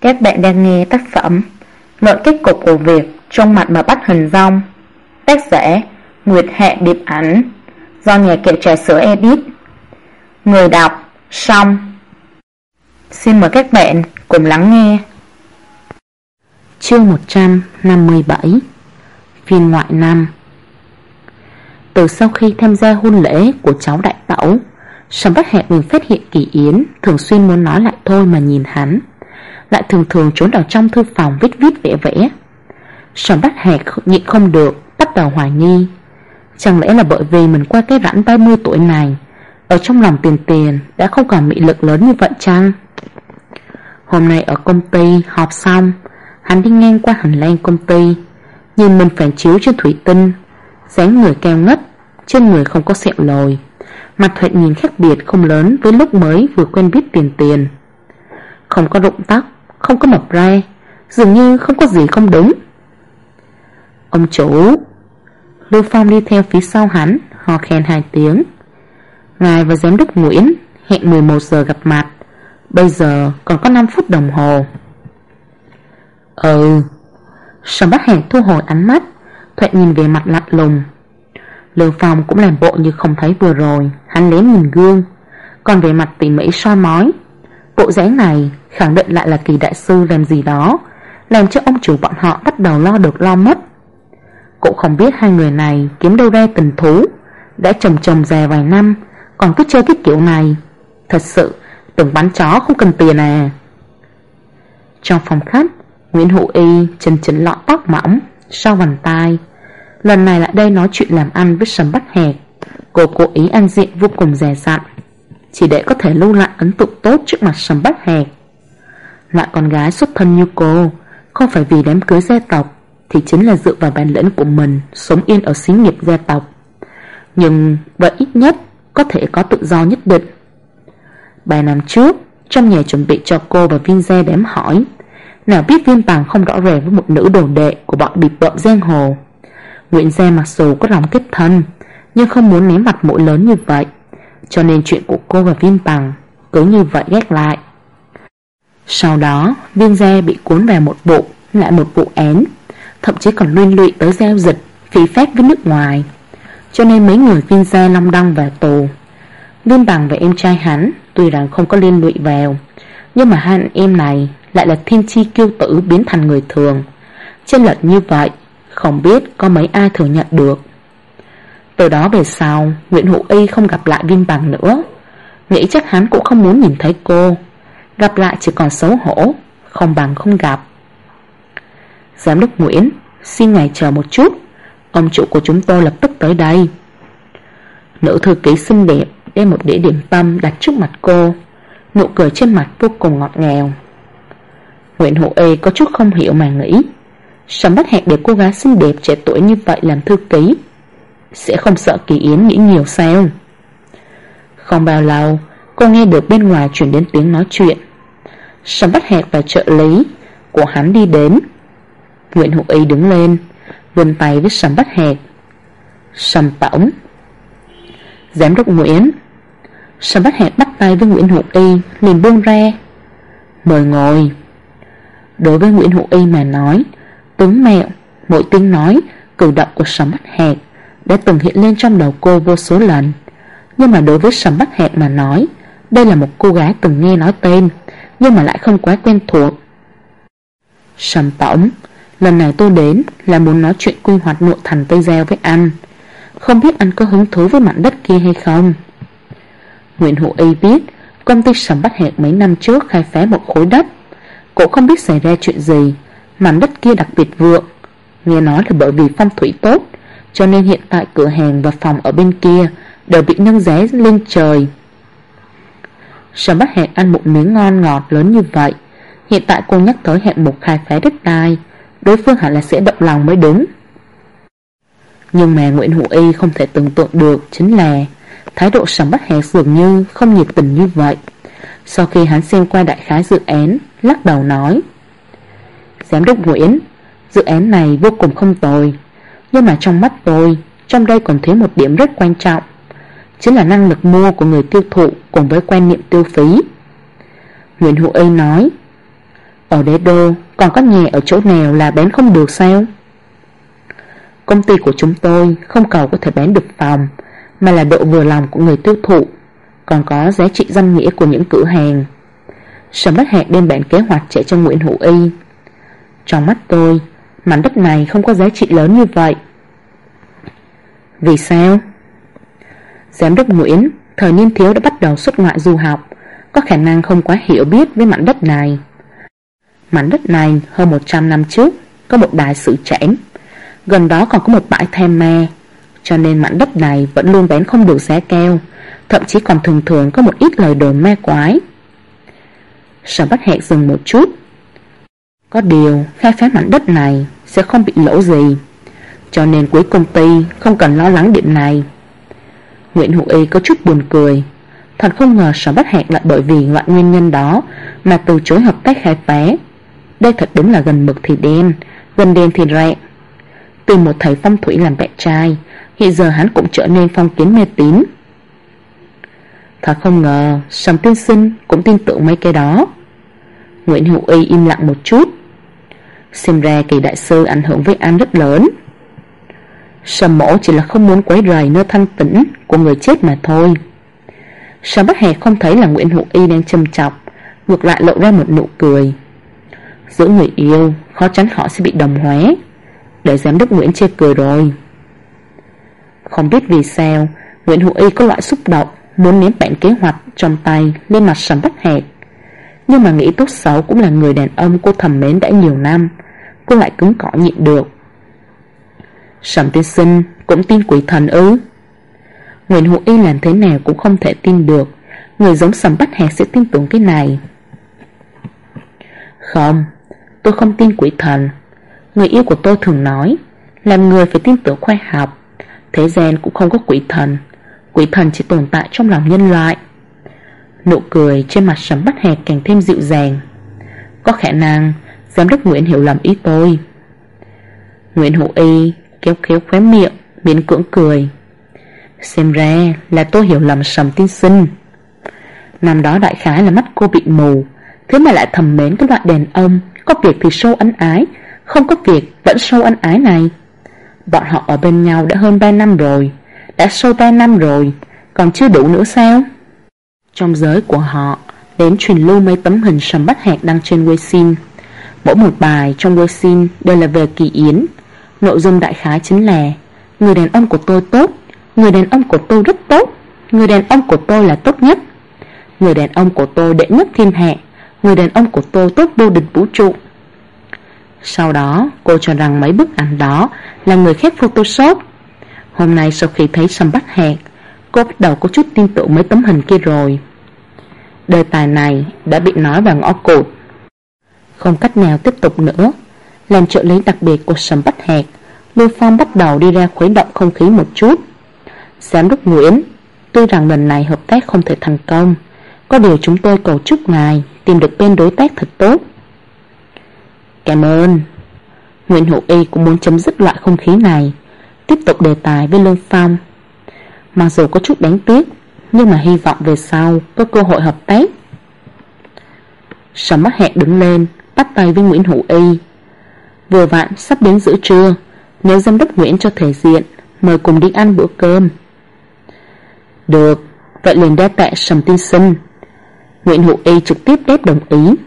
Các bạn đang nghe tác phẩm Luận kết cục của việc trong mặt mà bắt hình dong, tác giả Nguyệt Hạ Điệp Ảnh, do nhà kệ trà sữa edit. Người đọc Song. Xin mời các bạn cùng lắng nghe. Chương 157. Phiên ngoại 5. Từ sau khi tham gia hôn lễ của cháu đại tẩu, Sầm Bách Hạc liền phát hiện Kỳ Yến thường xuyên muốn nói lại thôi mà nhìn hắn, lại thường thường trốn vào trong thư phòng viết vẽ vẽ. Sầm Bách Hạc nhịn không được, bắt đầu hoài nghi, chẳng lẽ là bởi vì mình qua cái rãnh 30 tuổi này, ở trong lòng Tiền đã không còn mị lực lớn như vậy chăng? Hôm nay ở công ty họp xong, hắn đi ngang qua hành lang công ty, nhìn mình phản chiếu trên thủy tinh, dáng người cao ngất, trên người không có sẹo lồi, mặt thoạt nhìn khác biệt không lớn với lúc mới vừa quen biết Tiền. Không có rụng tóc, không có mập ra, dường như không có gì không đúng. Ông chủ. Lưu Phong đi theo phía sau hắn, hò khen 2 tiếng. Ngài và giám đốc Nguyễn hẹn 11 giờ gặp mặt, bây giờ còn có 5 phút đồng hồ. Sầm Bách Hạc thu hồi ánh mắt, thoạt nhìn về mặt lạnh lùng. Lưu Phong cũng làm bộ như không thấy vừa rồi hắn lén nhìn gương, còn về mặt tỉ mỉ soi mói. Bộ dáng này khẳng định lại là Kỳ đại sư làm gì đó, làm cho ông chủ bọn họ bắt đầu lo được lo mất. Cũng không biết hai người này kiếm đâu ra tình thú, đã chồng già vài năm còn cứ chơi cái kiểu này. Thật sự tưởng bắn chó không cần tiền à. Trong phòng khách, Nguyễn Hữu Y chỉnh lọn tóc mỏng, sau vành tai. Lần này lại đây nói chuyện làm ăn với Sầm Bách Hạc, cô cố ý ăn diện vô cùng dè dặn, chỉ để có thể lưu lại ấn tượng tốt trước mặt Sầm Bách Hạc. Loại con gái xuất thân như cô, không phải vì đám cưới gia tộc, thì chính là dựa vào bản lĩnh của mình sống yên ở xí nghiệp gia tộc. Nhưng vậy ít nhất có thể có tự do nhất định. 3 năm trước, trong nhà chuẩn bị cho cô và Viên gia đám hỏi, nào biết Viên Bằng không rõ ràng với một nữ đồ đệ của bọn bịp bợm giang hồ. Nguyễn gia mặc dù có lòng kết thân, nhưng không muốn ném mặt mũi lớn như vậy, cho nên chuyện của cô và Viên Bằng cứ như vậy gác lại. Sau đó Viên gia bị cuốn vào một vụ lại một vụ án, thậm chí còn liên lụy tới giao dịch phỉ phép với nước ngoài, cho nên mấy người Viên gia long đong vào tù. Viên Bằng và em trai hắn tuy rằng không có liên lụy vào, nhưng mà hai anh em này lại là thiên chi kiêu tử biến thành người thường. Chênh lệch như vậy không biết có mấy ai thừa nhận được. Từ đó về sau, Nguyễn Hữu Y không gặp lại Viên Bằng nữa, nghĩ chắc hắn cũng không muốn nhìn thấy cô, gặp lại chỉ còn xấu hổ, không bằng không gặp. Giám đốc Nguyễn, xin ngài chờ một chút, ông chủ của chúng tôi lập tức tới đây. Nữ thư ký xinh đẹp đem một đĩa điểm tâm đặt trước mặt cô, nụ cười trên mặt vô cùng ngọt ngào. Nguyễn Hữu Y có chút không hiểu mà nghĩ, Sầm Bách Hạc để cô gái xinh đẹp trẻ tuổi như vậy làm thư ký, sẽ không sợ Kỳ Yến nghĩ nhiều sao? Không bao lâu, cô nghe được bên ngoài truyền đến tiếng nói chuyện. Sầm Bách Hạc và trợ lý của hắn đi đến. Nguyễn Hữu Y đứng lên, vươn tay với Sầm Bách Hạc. Sầm tổng. Giám đốc Nguyễn. Sầm Bách Hạc bắt tay với Nguyễn Hữu Y, liền buông ra. Mời ngồi. Đối với Nguyễn Hữu Y mà nói, tướng mạo, mỗi tiếng nói, cử động của Sầm Bách Hạc đã từng hiện lên trong đầu cô vô số lần. Nhưng mà đối với Sầm Bách Hạc mà nói, đây là một cô gái từng nghe nói tên, nhưng mà lại không quá quen thuộc. Sầm tổng, lần này tôi đến là muốn nói chuyện quy hoạch nội thành Tây Giao với anh. Không biết anh có hứng thú với mảnh đất kia hay không? Nguyễn Hữu Y biết công ty Sầm Bách Hạc mấy năm trước khai phá một khối đất, cũng không biết xảy ra chuyện gì, mảnh đất kia đặc biệt vượng. Nghe nói là bởi vì phong thủy tốt, cho nên hiện tại cửa hàng và phòng ở bên kia đều bị nâng giá lên trời. Sầm Bách Hạc ăn một miếng ngon ngọt lớn như vậy, hiện tại cô nhắc tới hạng mục khai phá đất đai, đối phương hẳn là sẽ động lòng mới đúng. Nhưng mà Nguyễn Hữu Y không thể tưởng tượng được chính là thái độ Sầm Bách Hạc dường như không nhiệt tình như vậy. Sau khi hắn xem qua đại khái dự án, lắc đầu nói, Giám đốc Nguyễn, dự án này vô cùng không tồi, nhưng mà trong mắt tôi, trong đây còn thiếu một điểm rất quan trọng, chính là năng lực mua của người tiêu thụ cùng với quan niệm tiêu phí. Nguyễn Hữu Y nói, Ở đế đô còn có nhà ở chỗ nào là bán không được sao? Công ty của chúng tôi không cầu có thể bán được phòng, mà là độ vừa lòng của người tiêu thụ, còn có giá trị danh nghĩa của những cửa hàng. Sầm Bách Hạc đem bản kế hoạch chạy cho Nguyễn Hữu Y. Trong mắt tôi, mảnh đất này không có giá trị lớn như vậy. Vì sao? Giám đốc Nguyễn thời niên thiếu đã bắt đầu xuất ngoại du học, có khả năng không quá hiểu biết với mảnh đất này. Mảnh đất này hơn 100 năm trước có một đại sử trảm, gần đó còn có một bãi than ma, cho nên mảnh đất này vẫn luôn bán không được giá cao, thậm chí còn thường thường có một ít lời đồn ma quái. Sở Bách Hạc dừng một chút. Có điều khai phá mảnh đất này sẽ không bị lỗ gì, cho nên cuối công ty không cần lo lắng điểm này. Nguyễn Hữu Y có chút buồn cười. Thật không ngờ Sở Bách Hạc lại bởi vì loại nguyên nhân đó mà từ chối hợp tác khai phá. Đây thật đúng là gần mực thì đen, gần đen thì rẹ. Từ một thầy phong thủy làm bạn trai, hiện giờ hắn cũng trở nên phong kiến mê tín. Thật không ngờ Sầm tiên sinh cũng tin tưởng mấy cái đó. Nguyễn Hữu Y im lặng một chút. Xem ra Kỳ đại sư ảnh hưởng với anh rất lớn. Sầm mỗ chỉ là không muốn quấy rầy nơi thanh tĩnh của người chết mà thôi. Sầm Bách Hạc không thấy là Nguyễn Hữu Y đang châm chọc, ngược lại lộ ra một nụ cười. Giữa người yêu khó tránh họ sẽ bị đồng hóa. Để giám đốc Nguyễn chê cười rồi. Không biết vì sao Nguyễn Hữu Y có loại xúc động muốn ném bản kế hoạch trong tay lên mặt Sầm Bách Hạc. Nhưng mà nghĩ tốt xấu cũng là người đàn ông cô thầm mến đã nhiều năm, cô lại cứng cỏi nhịn được. Sầm tiên sinh cũng tin quỷ thần ư? Nguyễn Hữu Y làm thế nào cũng không thể tin được người giống Sầm Bách Hạc sẽ tin tưởng cái này. Không, tôi không tin quỷ thần. Người yêu của tôi thường nói làm người phải tin tưởng khoa học. Thế gian cũng không có quỷ thần. Quỷ thần chỉ tồn tại trong lòng nhân loại. Nụ cười trên mặt Sầm Bách Hạc càng thêm dịu dàng. Có khả năng giám đốc Nguyễn hiểu lầm ý tôi. Nguyễn Hữu Y kéo kéo khóe miệng, miễn cưỡng cười. Xem ra là tôi hiểu lầm Sầm tiên sinh. Năm đó đại khái là mắt cô bị mù, thế mà lại thầm mến cái loại đàn ông có việc thì show ân ái, không có việc vẫn show ân ái này. Bọn họ ở bên nhau đã hơn 3 năm rồi, đã show 3 năm rồi, còn chưa đủ nữa sao? Trong giới của họ đến truyền lưu mấy tấm hình Sầm Bách Hạc đăng trên Weisin. Mỗi một bài trong Weisin đều là về Kỳ Yến. Nội dung đại khái chính là: người đàn ông của tôi tốt, người đàn ông của tôi rất tốt, người đàn ông của tôi là tốt nhất, người đàn ông của tôi đệ nhất thiên hạ, người đàn ông của tôi tốt vô địch vũ trụ. Sau đó cô cho rằng mấy bức ảnh đó là người khác photoshop. Hôm nay sau khi thấy Sầm Bách Hạc, cô bắt đầu có chút tin tưởng mấy tấm hình kia rồi. Đề tài này đã bị nói vào ngõ cụt. Không cách nào tiếp tục nữa. Làm trợ lý đặc biệt của Sầm Bách Hạc, Lưu Phong bắt đầu đi ra khuấy động không khí một chút. Giám đốc Nguyễn, tuy rằng lần này hợp tác không thể thành công, có điều chúng tôi cầu chúc ngài tìm được bên đối tác thật tốt. Cảm ơn. Nguyễn Hữu Y cũng muốn chấm dứt loại không khí này, tiếp tục đề tài với Lưu Phong. Mặc dù có chút đáng tiếc, nhưng mà hy vọng về sau có cơ hội hợp tác. Sầm Bách Hạc đứng lên, bắt tay với Nguyễn Hữu Y. Vừa vặn sắp đến giữa trưa, nếu giám đốc Nguyễn cho thể diện, mời cùng đi ăn bữa cơm. Được, vậy liền đa tạ Sầm tiên sinh. Nguyễn Hữu Y trực tiếp đáp đồng ý.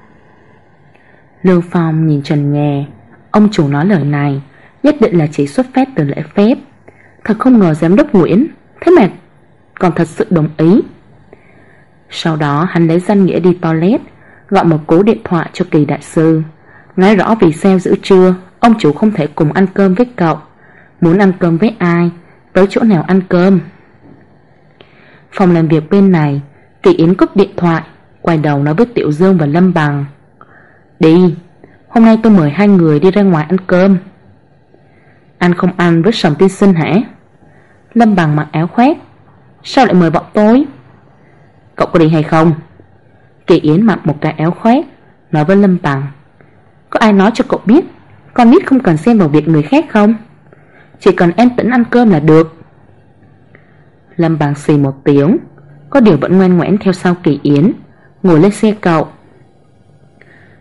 Lưu Phong nhìn trần nhà. Ông chủ nói lời này nhất định là chỉ xuất phát từ lễ phép. Thật không ngờ giám đốc Nguyễn thế mà còn thật sự đồng ý. Sau đó hắn lấy danh nghĩa đi toilet, gọi một cú điện thoại cho Kỳ đại sư, nói rõ vì sao giữa trưa ông chủ không thể cùng ăn cơm với cậu. Muốn ăn cơm với ai, tới chỗ nào ăn cơm. Phòng làm việc bên này, Kỳ Yến cúp điện thoại, quay đầu nói với Tiểu Dương và Lâm Bằng: Đi, hôm nay tôi mời hai người đi ra ngoài ăn cơm. Anh không ăn với Sầm tiên sinh hả? Lâm Bằng mặc áo khoác: Sao lại mời bọn tôi? Cậu có đi hay không? Kỳ Yến mặc một cái áo khoác, nói với Lâm Bằng: Có ai nói cho cậu biết con nít không cần xen vào việc người khác không? Chỉ cần em tĩnh ăn cơm là được. Lâm Bằng xì một tiếng, có điều vẫn ngoan ngoãn theo sau Kỳ Yến, ngồi lên xe cậu.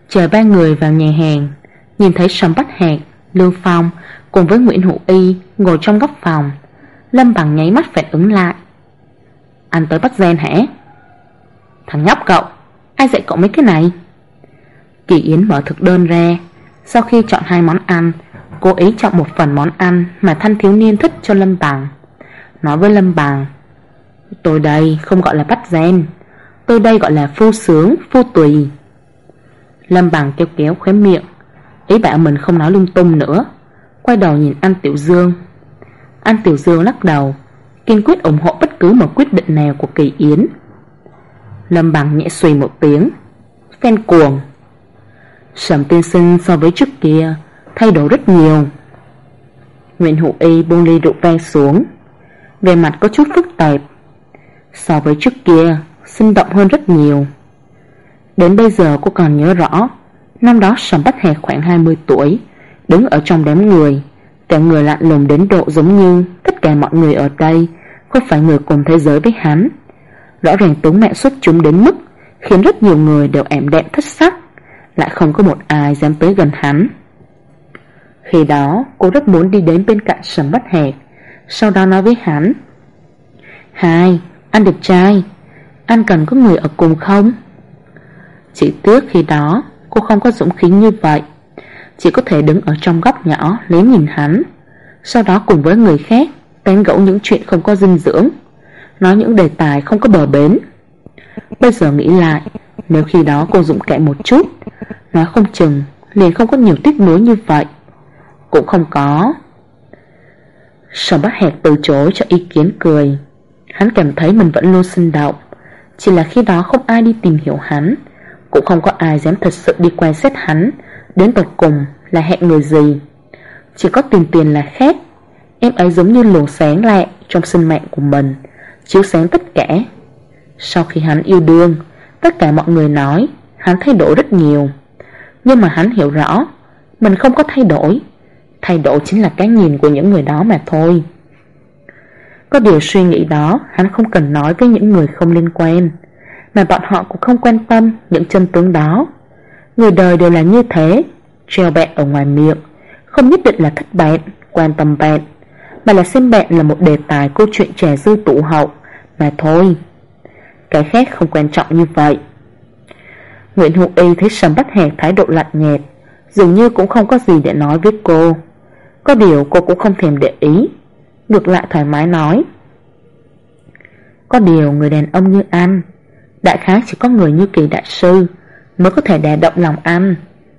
Chờ ba người vào nhà hàng, nhìn thấy Sầm Bách Hạc, Lưu Phong cùng với Nguyễn Hữu Y ngồi trong góc phòng. Lâm Bằng nháy mắt phản ứng lại. Anh tới bắt gen hả? Thằng nhóc cậu, ai dạy cậu mấy cái này? Kỳ Yến mở thực đơn ra. Sau khi chọn 2 món ăn, cố ý chọn một phần món ăn mà thanh thiếu niên thích cho Lâm Bằng. Nói với Lâm Bằng, tôi đây không gọi là bắt gen, tôi đây gọi là phu sướng, phu tùy. Lâm Bằng kêu kéo khóe miệng, ý bảo mình không nói lung tung nữa. Quay đầu nhìn An Tiểu Dương. An Tiểu Dương lắc đầu, kiên quyết ủng hộ bất cứ một quyết định nào của Kỳ Yến. Lâm Bằng nhẹ xùy một tiếng, phen cuồng. Sầm tiên sinh so với trước kia thay đổi rất nhiều. Nguyễn Hữu Y buông ly rượu vang xuống, vẻ mặt có chút phức tạp. So với trước kia sinh động hơn rất nhiều. Đến bây giờ cô còn nhớ rõ, năm đó Sầm Bách Hạc khoảng 20 tuổi, đứng ở trong đám người, cả người lạnh lùng đến độ giống như tất cả mọi người ở đây không phải người cùng thế giới với hắn. Rõ ràng tướng mạo xuất chúng đến mức khiến rất nhiều người đều ảm đạm thất sắc, lại không có một ai dám tới gần hắn. Khi đó cô rất muốn đi đến bên cạnh Sầm Bách Hạc, sau đó nói với hắn, Hai, anh đẹp trai, anh cần có người ở cùng không? Chỉ tiếc khi đó cô không có dũng khí như vậy, chỉ có thể đứng ở trong góc nhỏ lén nhìn hắn, sau đó cùng với người khác tán gẫu những chuyện không có dinh dưỡng, nói những đề tài không có bờ bến. Bây giờ nghĩ lại, nếu khi đó cô dũng cảm một chút, nói không chừng liền không có nhiều tiếc nuối như vậy. Cũng không có. Sầm Bách Hạc từ chối cho ý kiến cười. Hắn cảm thấy mình vẫn luôn sinh động, chỉ là khi đó không ai đi tìm hiểu hắn, cũng không có ai dám thật sự đi quan sát hắn đến tột cùng là hẹn người gì. Chỉ có Tiền là khác. Em ấy giống như luồng sáng lạ trong sinh mạng của mình, chiếu sáng tất cả. Sau khi hắn yêu đương, tất cả mọi người nói hắn thay đổi rất nhiều, nhưng mà hắn hiểu rõ mình không có thay đổi. Thay đổi chính là cái nhìn của những người đó mà thôi. Có điều suy nghĩ đó hắn không cần nói với những người không liên quan, mà bọn họ cũng không quan tâm những chân tướng đó. Người đời đều là như thế, treo bạn ở ngoài miệng không nhất định là thích bạn, quan tâm bạn, mà là xem bạn là một đề tài câu chuyện trà dư tụ hậu mà thôi. Cái khác không quan trọng như vậy. Nguyễn Hữu Y thấy Sầm Bách Hạc thái độ lạnh nhạt, dường như cũng không có gì để nói với cô. Có điều cô cũng không thèm để ý, ngược lại thoải mái nói, có điều người đàn ông như anh, đại khái chỉ có người như Kỳ đại sư mới có thể đả động lòng anh.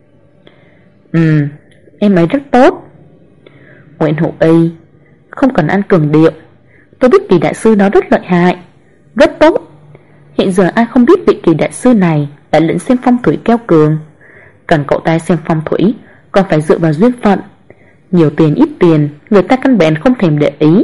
Em ấy rất tốt. Nguyễn Hữu Y, không cần anh cường điệu, tôi biết Kỳ đại sư đó rất lợi hại, rất tốt. Hiện giờ ai không biết vị Kỳ đại sư này đã lĩnh xem phong thủy cao cường. Cần cậu ta xem phong thủy còn phải dựa vào duyên phận, nhiều tiền ít tiền người ta căn bản không thèm để ý.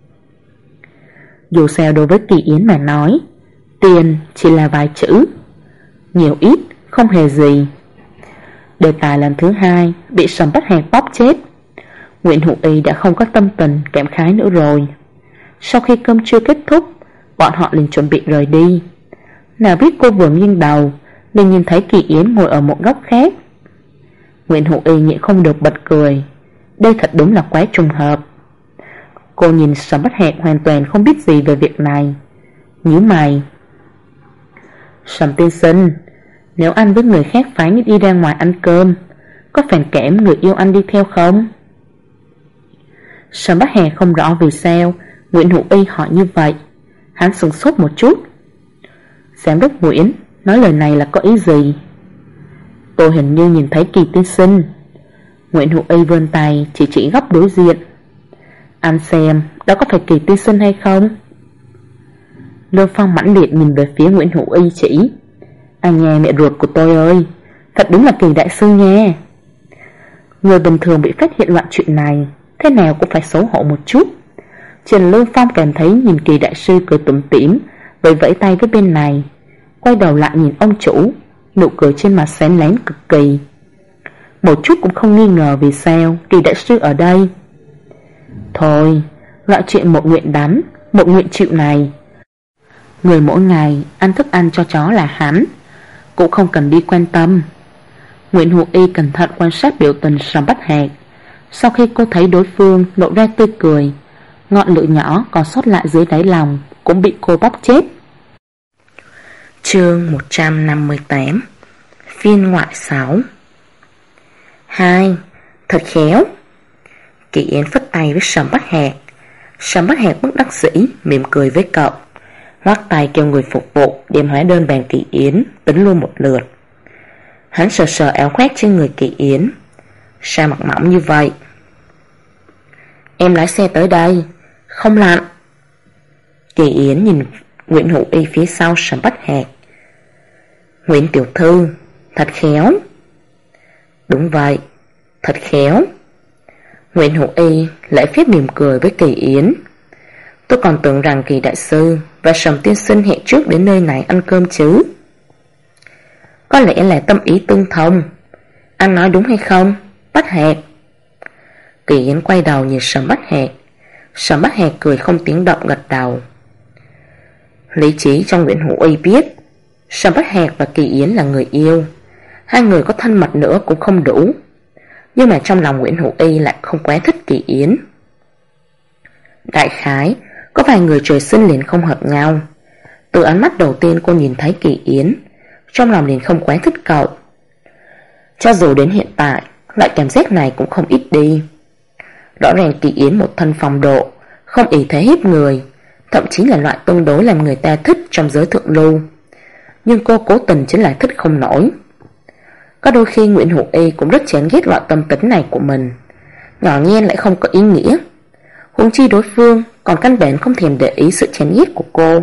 Dù sao đối với Kỳ Yến mà nói, tiền chỉ là vài chữ, nhiều ít không hề gì. Đề tài lần thứ 2 bị Sầm Bách Hạc bóp chết. Nguyễn Hữu Y đã không có tâm tình cảm khái nữa rồi. Sau khi cơm trưa kết thúc, bọn họ liền chuẩn bị rời đi. Nào biết cô vừa nghiêng đầu liền nhìn thấy Kỳ Yến ngồi ở một góc khác. Nguyễn Hữu Y nhịn không được bật cười. Đây thật đúng là quá trùng hợp. Cô nhìn Sầm Bách Hạc hoàn toàn không biết gì về việc này, nhíu mày. Sầm tiên sinh, nếu anh với người khác phái đi ra ngoài ăn cơm, có phản cảm người yêu anh đi theo không? Sầm Bách Hạc không rõ vì sao Nguyễn Hữu Y hỏi như vậy. Hắn sửng sốt một chút. Giám đốc Nguyễn nói lời này là có ý gì? Tôi hình như nhìn thấy Kỳ tiên sinh. Nguyễn Hữu Y vươn tay chỉ góc đối diện. Anh xem, đó có phải Kỳ tiên sinh hay không? Lương Phong mãnh liệt nhìn về phía Nguyễn Hữu Y chỉ. Anh nghe mẹ ruột của tôi ơi, thật đúng là Kỳ đại sư nha. Người bình thường bị phát hiện loại chuyện này, thế nào cũng phải xấu hổ một chút. Trần Lương Phong cảm thấy nhìn Kỳ đại sư cười tủm tỉm, vẫy vẫy tay với bên này. Quay đầu lại nhìn ông chủ, nụ cười trên mặt sáng láng cực kỳ. Một chút cũng không nghi ngờ vì sao Kỳ đại sư ở đây. Thôi, loại chuyện một nguyện đánh, một nguyện chịu này. Người mỗi ngày ăn thức ăn cho chó là hắn, cũng không cần đi quan tâm. Nguyễn Hữu Y cẩn thận quan sát biểu tình Sầm Bách Hạc. Sau khi cô thấy đối phương lộ ra tươi cười, ngọn lửa nhỏ còn sót lại dưới đáy lòng cũng bị cô bóp chết. Chương 158. Phiên ngoại 6. 2. Thật khéo. Kỳ Yến phất tay với Sầm Bách Hạc. Sầm Bách Hạc bất đắc dĩ mỉm cười với cậu, ngoắc tay kêu người phục vụ đem hóa đơn bàn Kỳ Yến tính luôn một lượt. Hắn sờ sờ áo khoác trên người Kỳ Yến. Sao mặc mỏng như vậy? Em lái xe tới đây, không lạnh. Kỳ Yến nhìn Nguyễn Hữu Y phía sau Sầm Bách Hạc. Nguyễn tiểu thư, thật khéo. Đúng vậy, thật khéo. Nguyễn Hữu Y lại phép mỉm cười với Kỳ Yến. Tôi còn tưởng rằng Kỳ đại sư và Sầm tiên sinh hẹn trước đến nơi này ăn cơm chứ. Có lẽ là tâm ý tương thông. Anh nói đúng hay không, Bách Hạc? Kỳ Yến quay đầu nhìn Sầm Bách Hạc. Sầm Bách Hạc cười không tiếng động gật đầu. Lý trí trong Nguyễn Hữu Y biết Sầm Bách Hạc và Kỳ Yến là người yêu. Hai người có thân mật nữa cũng không đủ. Nhưng mà trong lòng Nguyễn Hữu Y lại không quá thích Kỳ Yến. Đại khái có vài người trời sinh liền không hợp nhau. Từ ánh mắt đầu tiên cô nhìn thấy Kỳ Yến, trong lòng liền không quá thích cậu. Cho dù đến hiện tại, loại cảm giác này cũng không ít đi. Rõ ràng Kỳ Yến một thân phong độ, không ỷ thế hiếp người, thậm chí là loại tương đối làm người ta thích trong giới thượng lưu. Nhưng cô cố tình chính là thích không nổi. Có đôi khi Nguyễn Hữu Y cũng rất chán ghét loại tâm tính này của mình, nhỏ nhen lại không có ý nghĩa. Huống chi đối phương còn căn bản không thèm để ý sự chán ghét của cô.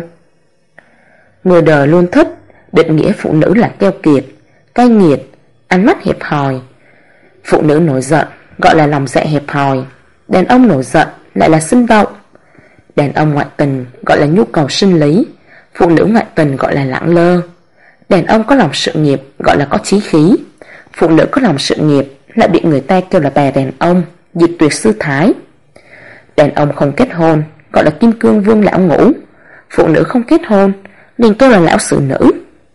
Người đời luôn thích định nghĩa phụ nữ là keo kiệt, cay nghiệt, ánh mắt hẹp hòi. Phụ nữ nổi giận gọi là lòng dạ hẹp hòi, đàn ông nổi giận lại là sinh động. Đàn ông ngoại tình gọi là nhu cầu sinh lý, phụ nữ ngoại tình gọi là lẳng lơ. Đàn ông có lòng sự nghiệp gọi là có chí khí, phụ nữ có lòng sự nghiệp lại bị người ta kêu là bà đàn ông, diệt tuyệt sư thái. Đàn ông không kết hôn gọi là kim cương vương lão ngũ, phụ nữ không kết hôn liền kêu là lão xử nữ.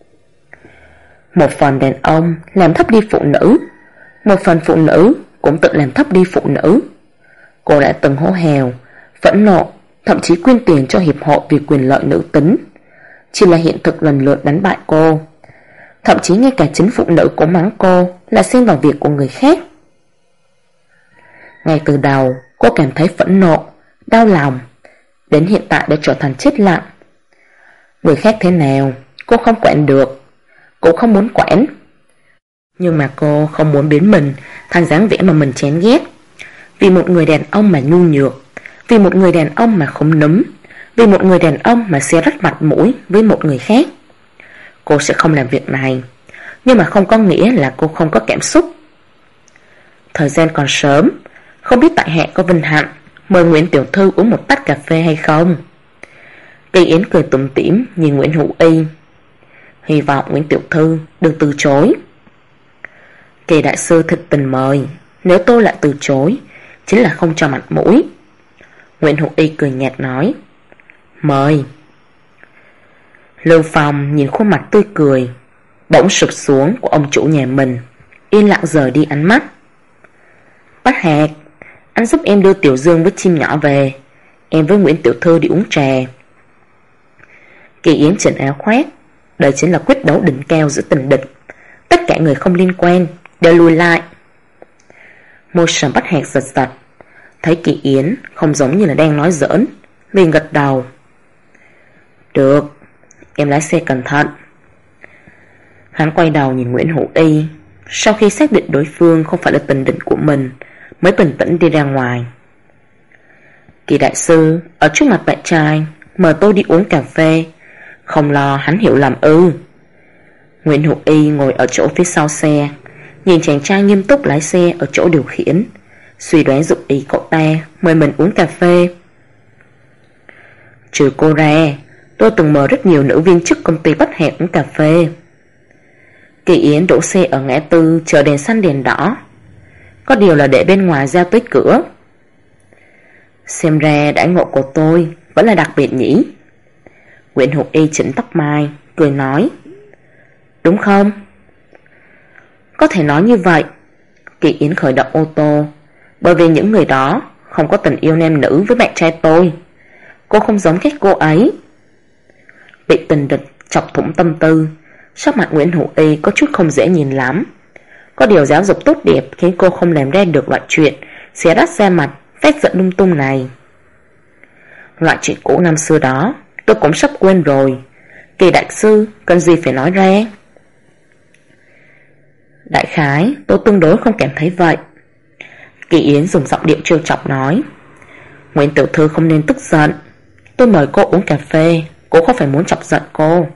Một phần đàn ông làm thấp đi phụ nữ, một phần phụ nữ cũng tự làm thấp đi phụ nữ. Cô đã từng hô hào, phẫn nộ, thậm chí quyên tiền cho hiệp hội vì quyền lợi nữ tính. Chỉ là hiện thực lần lượt đánh bại cô. Thậm chí ngay cả chính phụ nữ cũng mắng cô là xen vào việc của người khác. Ngay từ đầu cô cảm thấy phẫn nộ, đau lòng, đến hiện tại đã trở thành chết lặng. Người khác thế nào cô không quản được, cũng không muốn quản. Nhưng mà cô không muốn biến mình thành dáng vẻ mà mình chán ghét. Vì một người đàn ông mà nhu nhược, vì một người đàn ông mà không núm, vì một người đàn ông mà xé rách mặt mũi với một người khác. Cô sẽ không làm việc này, nhưng mà không có nghĩa là cô không có cảm xúc. Thời gian còn sớm, không biết tại hạ có vinh hạnh mời Nguyễn tiểu thư uống một tách cà phê hay không? Kỳ Yến cười tủm tỉm nhìn Nguyễn Hữu Y. Hy vọng Nguyễn tiểu thư đừng từ chối. Kỳ đại sư thực tình mời, nếu tôi lại từ chối chính là không cho mặt mũi. Nguyễn Hữu Y cười nhạt nói. Mời. Lưu Phong nhìn khuôn mặt tươi cười bỗng sụp xuống của ông chủ nhà mình, yên lặng rời đi ánh mắt. Bách Hạc, anh giúp em đưa Tiểu Dương với chim nhỏ về, em với Nguyễn tiểu thư đi uống trà. Kỳ Yến chỉnh áo khoác. Đây chính là quyết đấu đỉnh cao giữa tình địch. Tất cả người không liên quan đều lùi lại. Môi Sầm Bách Hạc giật giật, thấy Kỳ Yến không giống như là đang nói giỡn, liền gật đầu. Được, em lái xe cẩn thận. Hắn quay đầu nhìn Nguyễn Hữu Y. Sau khi xác định đối phương không phải là tình địch của mình, mới bình tĩnh đi ra ngoài. Kỳ đại sư ở trước mặt bạn trai mời tôi đi uống cà phê, không lo hắn hiểu lầm ư? Nguyễn Hữu Y ngồi ở chỗ phía sau xe, nhìn chàng trai nghiêm túc lái xe ở chỗ điều khiển, suy đoán dụng ý cậu ta mời mình uống cà phê. Trừ cô ra, tôi từng mời rất nhiều nữ viên chức công ty Bách Hạc uống cà phê. Kỳ Yến đổ xe ở ngã tư chờ đèn xanh đèn đỏ, có điều là để bên ngoài giao tới cửa. Xem ra đãi ngộ của tôi vẫn là đặc biệt nhỉ. Nguyễn Hữu Y chỉnh tóc mai, cười nói. Đúng không? Có thể nói như vậy. Kỳ Yến khởi động ô tô. Bởi vì những người đó không có tình yêu nam nữ với bạn trai tôi. Cô không giống các cô ấy. Bị tình địch chọc thủng tâm tư, sắc mặt Nguyễn Hữu Y có chút không dễ nhìn lắm. Có điều giáo dục tốt đẹp khiến cô không làm ra được loại chuyện xé rách da mặt, phét giận lung tung này. Loại chuyện cũ năm xưa đó tôi cũng sắp quên rồi. Kỳ đại sư cần gì phải nói ra. Đại khái tôi tương đối không cảm thấy vậy. Kỳ Yến dùng giọng điệu trêu chọc nói. Nguyễn tiểu thư không nên tức giận. Tôi mời cô uống cà phê, cô không phải muốn chọc giận cô.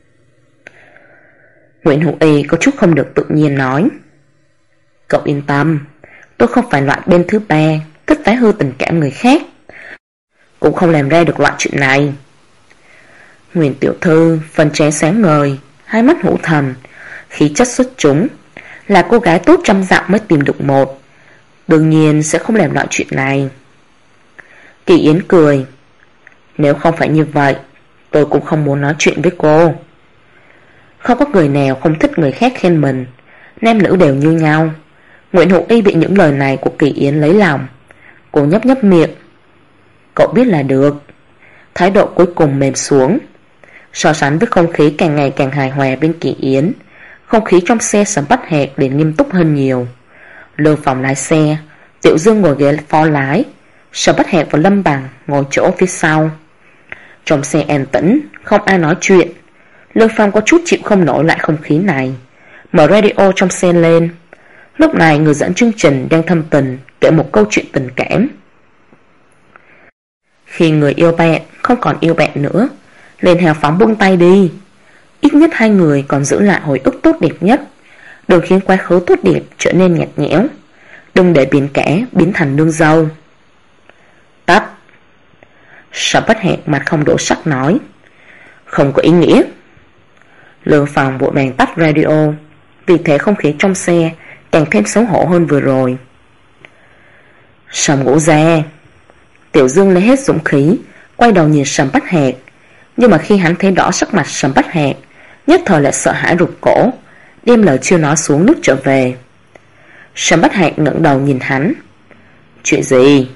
Nguyễn Hữu Y có chút không được tự nhiên nói. Cậu yên tâm, tôi không phải loại bên thứ ba thích phá hư tình cảm người khác, cũng không làm ra được loại chuyện này. Nguyễn tiểu thư phần trán sáng ngời, hai mắt hữu thần, khí chất xuất chúng, là cô gái tốt trăm dặm mới tìm được một, đương nhiên sẽ không làm loại chuyện này. Kỳ Yến cười. Nếu không phải như vậy, tôi cũng không muốn nói chuyện với cô. Không có người nào không thích người khác khen mình, nam nữ đều như nhau. Nguyễn Hữu Y bị những lời này của Kỳ Yến lấy lòng. Cô nhấp nhấp miệng. Cậu biết là được. Thái độ cuối cùng mềm xuống. So sánh với không khí càng ngày càng hài hòa bên Kỳ Yến, không khí trong xe Sầm Bách Hạc liền nghiêm túc hơn nhiều. Lương Phòng lái xe, Tiểu Dương ngồi ghế phó lái, Sầm Bách Hạc và Lâm Bằng ngồi chỗ phía sau. Trong xe an tĩnh, không ai nói chuyện. Lương Phong có chút chịu không nổi lại không khí này, mở radio trong xe lên. Lúc này người dẫn chương trình đang thâm tình kể một câu chuyện tình cảm. Khi người yêu bạn không còn yêu bạn nữa, liền hào phóng buông tay đi. Ít nhất hai người còn giữ lại hồi ức tốt đẹp nhất. Đừng khiến quá khứ tốt đẹp trở nên nhạt nhẽo. Đừng để biển cả biến thành nương dâu. Tắt. Sở Bất Hạc mặt không đổ sắc nói. Không có ý nghĩa. Lương Phòng vội vàng tắt radio. Vì thế không khí trong xe càng thêm xấu hổ hơn vừa rồi. Sầm Ngũ ra. Tiểu Dương lấy hết dũng khí quay đầu nhìn Sầm Bách Hạc. Nhưng mà khi hắn thấy rõ sắc mặt Sầm Bách Hạc, nhất thời lại sợ hãi rụt cổ, đem lời chưa nói xuống nước trở về. Sầm Bách Hạc ngẩng đầu nhìn hắn. Chuyện gì?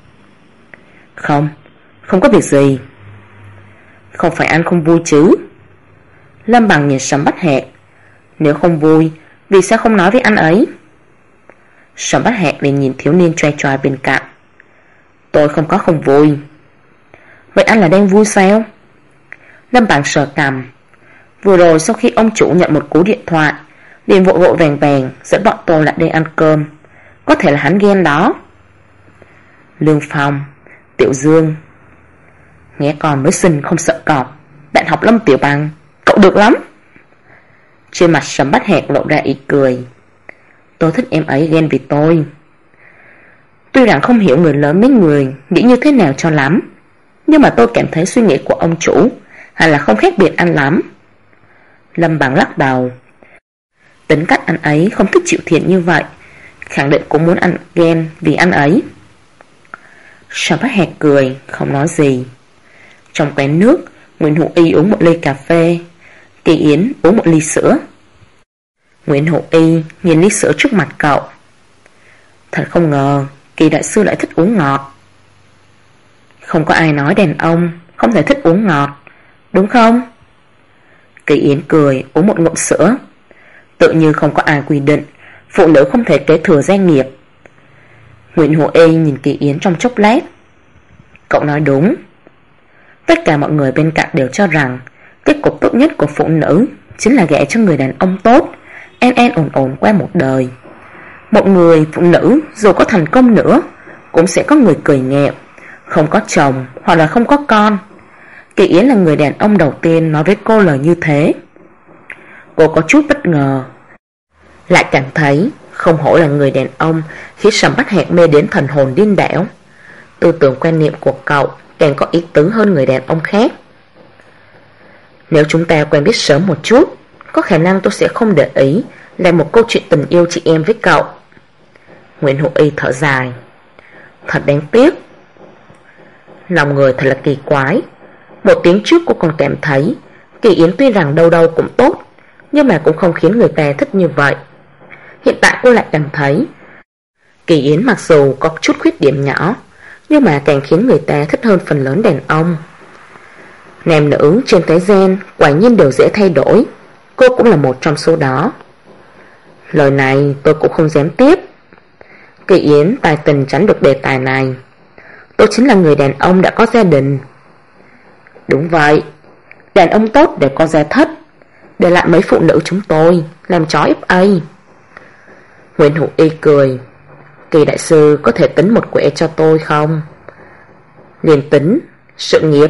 Không có việc gì. Không phải anh không vui chứ? Lâm Bằng nhìn Sầm Bách Hạc. Nếu không vui, vì sao không nói với anh ấy? Sầm Bách Hạc liền nhìn thiếu niên choai choai bên cạnh. Tôi không có không vui. Vậy anh là đang vui sao? Lâm Bằng sờ cằm. Vừa rồi sau khi ông chủ nhận một cú điện thoại, liền vội vội vàng vàng dẫn bọn tôi lại đây ăn cơm. Có thể là hắn ghen đó. Lương Phong, Tiểu Dương. Nghe con mới xinh không sợ cọp. Bạn học Lâm Tiểu Bằng, cậu được lắm. Trên mặt Sầm Bách Hạc lộ ra ý cười. Tôi thích em ấy ghen vì tôi. Tuy rằng không hiểu người lớn mấy người nghĩ như thế nào cho lắm, nhưng mà tôi cảm thấy suy nghĩ của ông chủ hẳn là không khác biệt anh lắm. Lâm Bằng lắc đầu. Tính cách anh ấy không thích chịu thiệt như vậy, khẳng định cũng muốn ăn ghen vì anh ấy. Sầm Bách Hạc cười, không nói gì. Trong quán nước, Nguyễn Hữu Y uống một ly cà phê, Kỳ Yến uống một ly sữa. Nguyễn Hữu Y nhìn ly sữa trước mặt cậu. Thật không ngờ Kỳ đại sư lại thích uống ngọt. Không có ai nói đàn ông không thể thích uống ngọt, đúng không? Kỳ Yến cười uống một ngụm sữa. Tự như không có ai quy định phụ nữ không thể kế thừa gia nghiệp. Nguyễn Hữu Y nhìn Kỳ Yến trong chốc lát. Cậu nói đúng. Tất cả mọi người bên cạnh đều cho rằng kết cục tốt nhất của phụ nữ chính là gả cho người đàn ông tốt, an an ổn ổn qua một đời. Một người phụ nữ dù có thành công nữa cũng sẽ có người cười nhẹ, không có chồng hoặc là không có con. Kỳ Yến là người đàn ông đầu tiên nói với cô lời như thế. Cô có chút bất ngờ, lại cảm thấy không hổ là người đàn ông khiến Sầm Bách Hạc mê đến thần hồn điên đảo. Tư tưởng quan niệm của cậu càng có ý tứ hơn người đàn ông khác. Nếu chúng ta quen biết sớm một chút, có khả năng tôi sẽ không để ý làm một câu chuyện tình yêu chị em với cậu. Nguyễn Hữu Y thở dài. Thật đáng tiếc. Lòng người thật là kỳ quái. Một tiếng trước cô còn cảm thấy Kỳ Yến tuy rằng đâu đâu cũng tốt, nhưng mà cũng không khiến người ta thích như vậy. Hiện tại cô lại cảm thấy Kỳ Yến mặc dù có chút khuyết điểm nhỏ, nhưng mà càng khiến người ta thích hơn phần lớn đàn ông. Nam nữ trên thế gian quả nhiên đều dễ thay đổi, cô cũng là một trong số đó. Lời này tôi cũng không dám tiếp. Kỳ Yến tài tình tránh được đề tài này. Tôi chính là người đàn ông đã có gia đình. Đúng vậy, đàn ông tốt đều có gia thất, để lại mấy phụ nữ chúng tôi làm chó FA. Nguyễn Hữu Y cười. Kỳ đại sư có thể tính một quẻ cho tôi không? Liền tính sự nghiệp.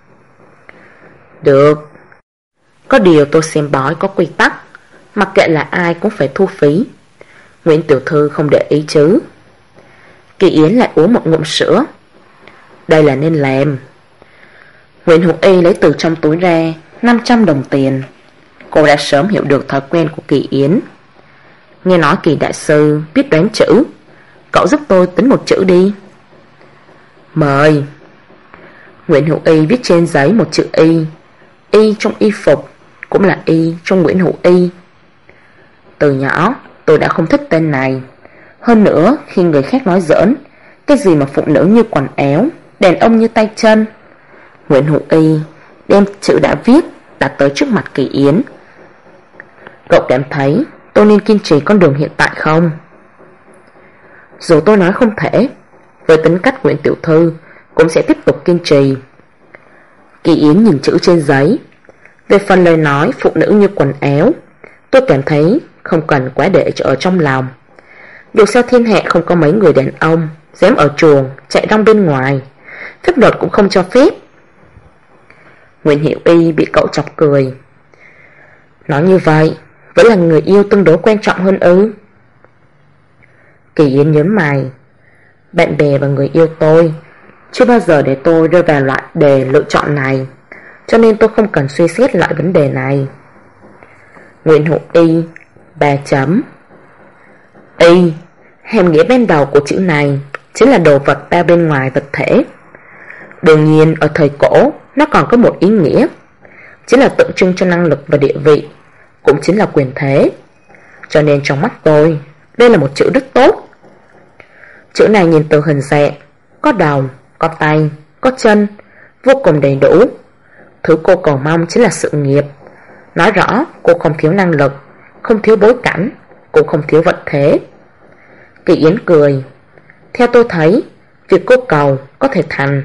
Được. Có điều tôi xem bói có quy tắc, mặc kệ là ai cũng phải thu phí. Nguyễn tiểu thư không để ý chứ? Kỳ Yến lại uống một ngụm sữa. Đây là nên làm. Nguyễn Hữu Y lấy từ trong túi ra 500 đồng tiền. Cô đã sớm hiểu được thói quen của Kỳ Yến. Nghe nói Kỳ đại sư biết đoán chữ, cậu giúp tôi tính một chữ đi. Mời. Nguyễn Hữu Y viết trên giấy một chữ Y. Y trong y phục cũng là Y trong Nguyễn Hữu Y. Từ nhỏ tôi đã không thích tên này. Hơn nữa khi người khác nói giỡn, cái gì mà phụ nữ như quần áo, đàn ông như tay chân, Nguyễn Hữu Y đem chữ đã viết đặt tới trước mặt Kỳ Yến. Cậu cảm thấy tôi nên kiên trì con đường hiện tại không? Dù tôi nói không thể, với tính cách Nguyễn tiểu thư cũng sẽ tiếp tục kiên trì. Kỳ Yến nhìn chữ trên giấy. Về phần lời nói phụ nữ như quần áo, tôi cảm thấy không cần quá để ở trong lòng. Dù sao thiên hạ không có mấy người đàn ông dám ở chuồng chạy rong bên ngoài, pháp luật cũng không cho phép. Nguyễn Hiểu Y bị cậu chọc cười. Nói như vậy vẫn là người yêu tương đối quan trọng hơn ư? Kỳ Yến nhớn mày. Bạn bè và người yêu tôi chưa bao giờ để tôi rơi vào loại đề lựa chọn này, cho nên tôi không cần suy xét loại vấn đề này. Nguyễn Hữu Y 3 chấm. Y, hàm nghĩa ban đầu của chữ này chính là đồ vật bao bên ngoài vật thể. Đương nhiên ở thời cổ nó còn có một ý nghĩa, chính là tượng trưng cho năng lực và địa vị, cũng chính là quyền thế. Cho nên trong mắt tôi, đây là một chữ rất tốt. Chữ này nhìn từ hình dạng, có đầu, có tay, có chân, vô cùng đầy đủ. Thứ cô cầu mong chính là sự nghiệp. Nói rõ cô không thiếu năng lực, không thiếu bối cảnh, cũng không thiếu vận thế. Kỳ Yến cười. Theo tôi thấy, việc cô cầu có thể thành.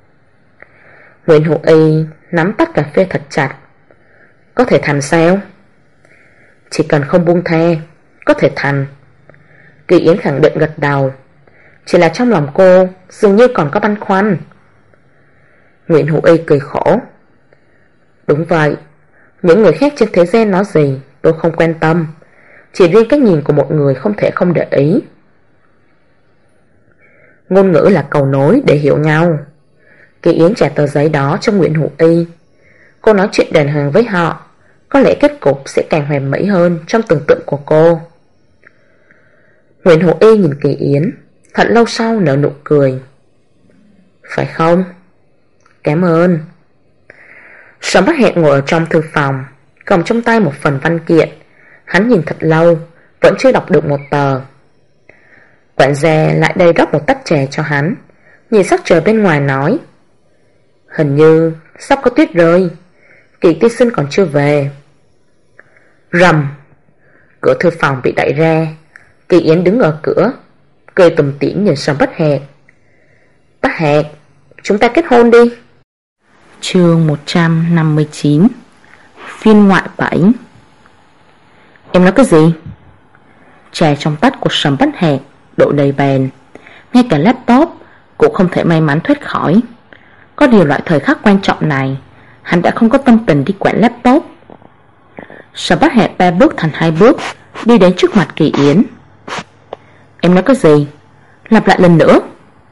Nguyễn Hữu Y nắm tách cà phê thật chặt. Có thể thành sao? Chỉ cần không buông tha, có thể thành. Kỳ Yến khẳng định gật đầu. Chỉ là trong lòng cô dường như còn có băn khoăn. Nguyễn Hữu Y cười khổ. Đúng vậy, những người khác trên thế gian nói gì tôi không quan tâm, chỉ riêng cái nhìn của một người không thể không để ý. Ngôn ngữ là cầu nối để hiểu nhau. Kỳ Yến trả tờ giấy đó cho Nguyễn Hữu Y. Cô nói chuyện đàng hoàng với họ, có lẽ kết cục sẽ càng hoàn mỹ hơn trong tưởng tượng của cô. Nguyễn Hữu Y nhìn Kỳ Yến, thật lâu sau nở nụ cười. Phải không? Cảm ơn. Sầm Bắc Hẹn ngồi ở trong thư phòng, cầm trong tay một phần văn kiện. Hắn nhìn thật lâu, vẫn chưa đọc được một tờ. Quản gia lại đây rót một tách trà cho hắn, nhìn sắc trời bên ngoài nói. Hình như sắp có tuyết rơi, Kỳ tiên sinh còn chưa về. Rầm. Cửa thư phòng bị đẩy ra. Kỳ Yến đứng ở cửa, cười tủm tỉm nhìn Sầm Bất Hẹt. Bất Hẹt, chúng ta kết hôn đi. Chương 159. Phiên ngoại 7. Em nói cái gì? Trà trong tách của Sầm Bất Hẹt đổ đầy bàn, ngay cả laptop cũng không thể may mắn thoát khỏi. Có điều loại thời khắc quan trọng này, hắn đã không có tâm tình đi quản laptop. Sầm Bất Hẹt 3 bước thành 2 bước, đi đến trước mặt Kỳ Yến. Em nói cái gì? Lặp lại lần nữa.